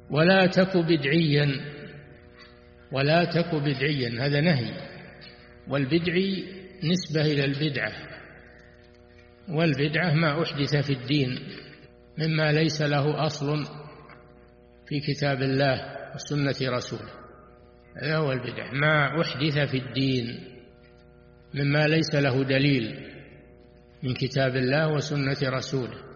ولا تك بدعيا، ولا تك بدعيا، هذا نهي. والبدعي نسبة إلى البدعة، والبدعة ما أحدث في الدين مما ليس له أصل في كتاب الله وسنة رسوله، هذا هو البدعة، ما أحدث في الدين مما ليس له دليل من كتاب الله وسنة رسوله.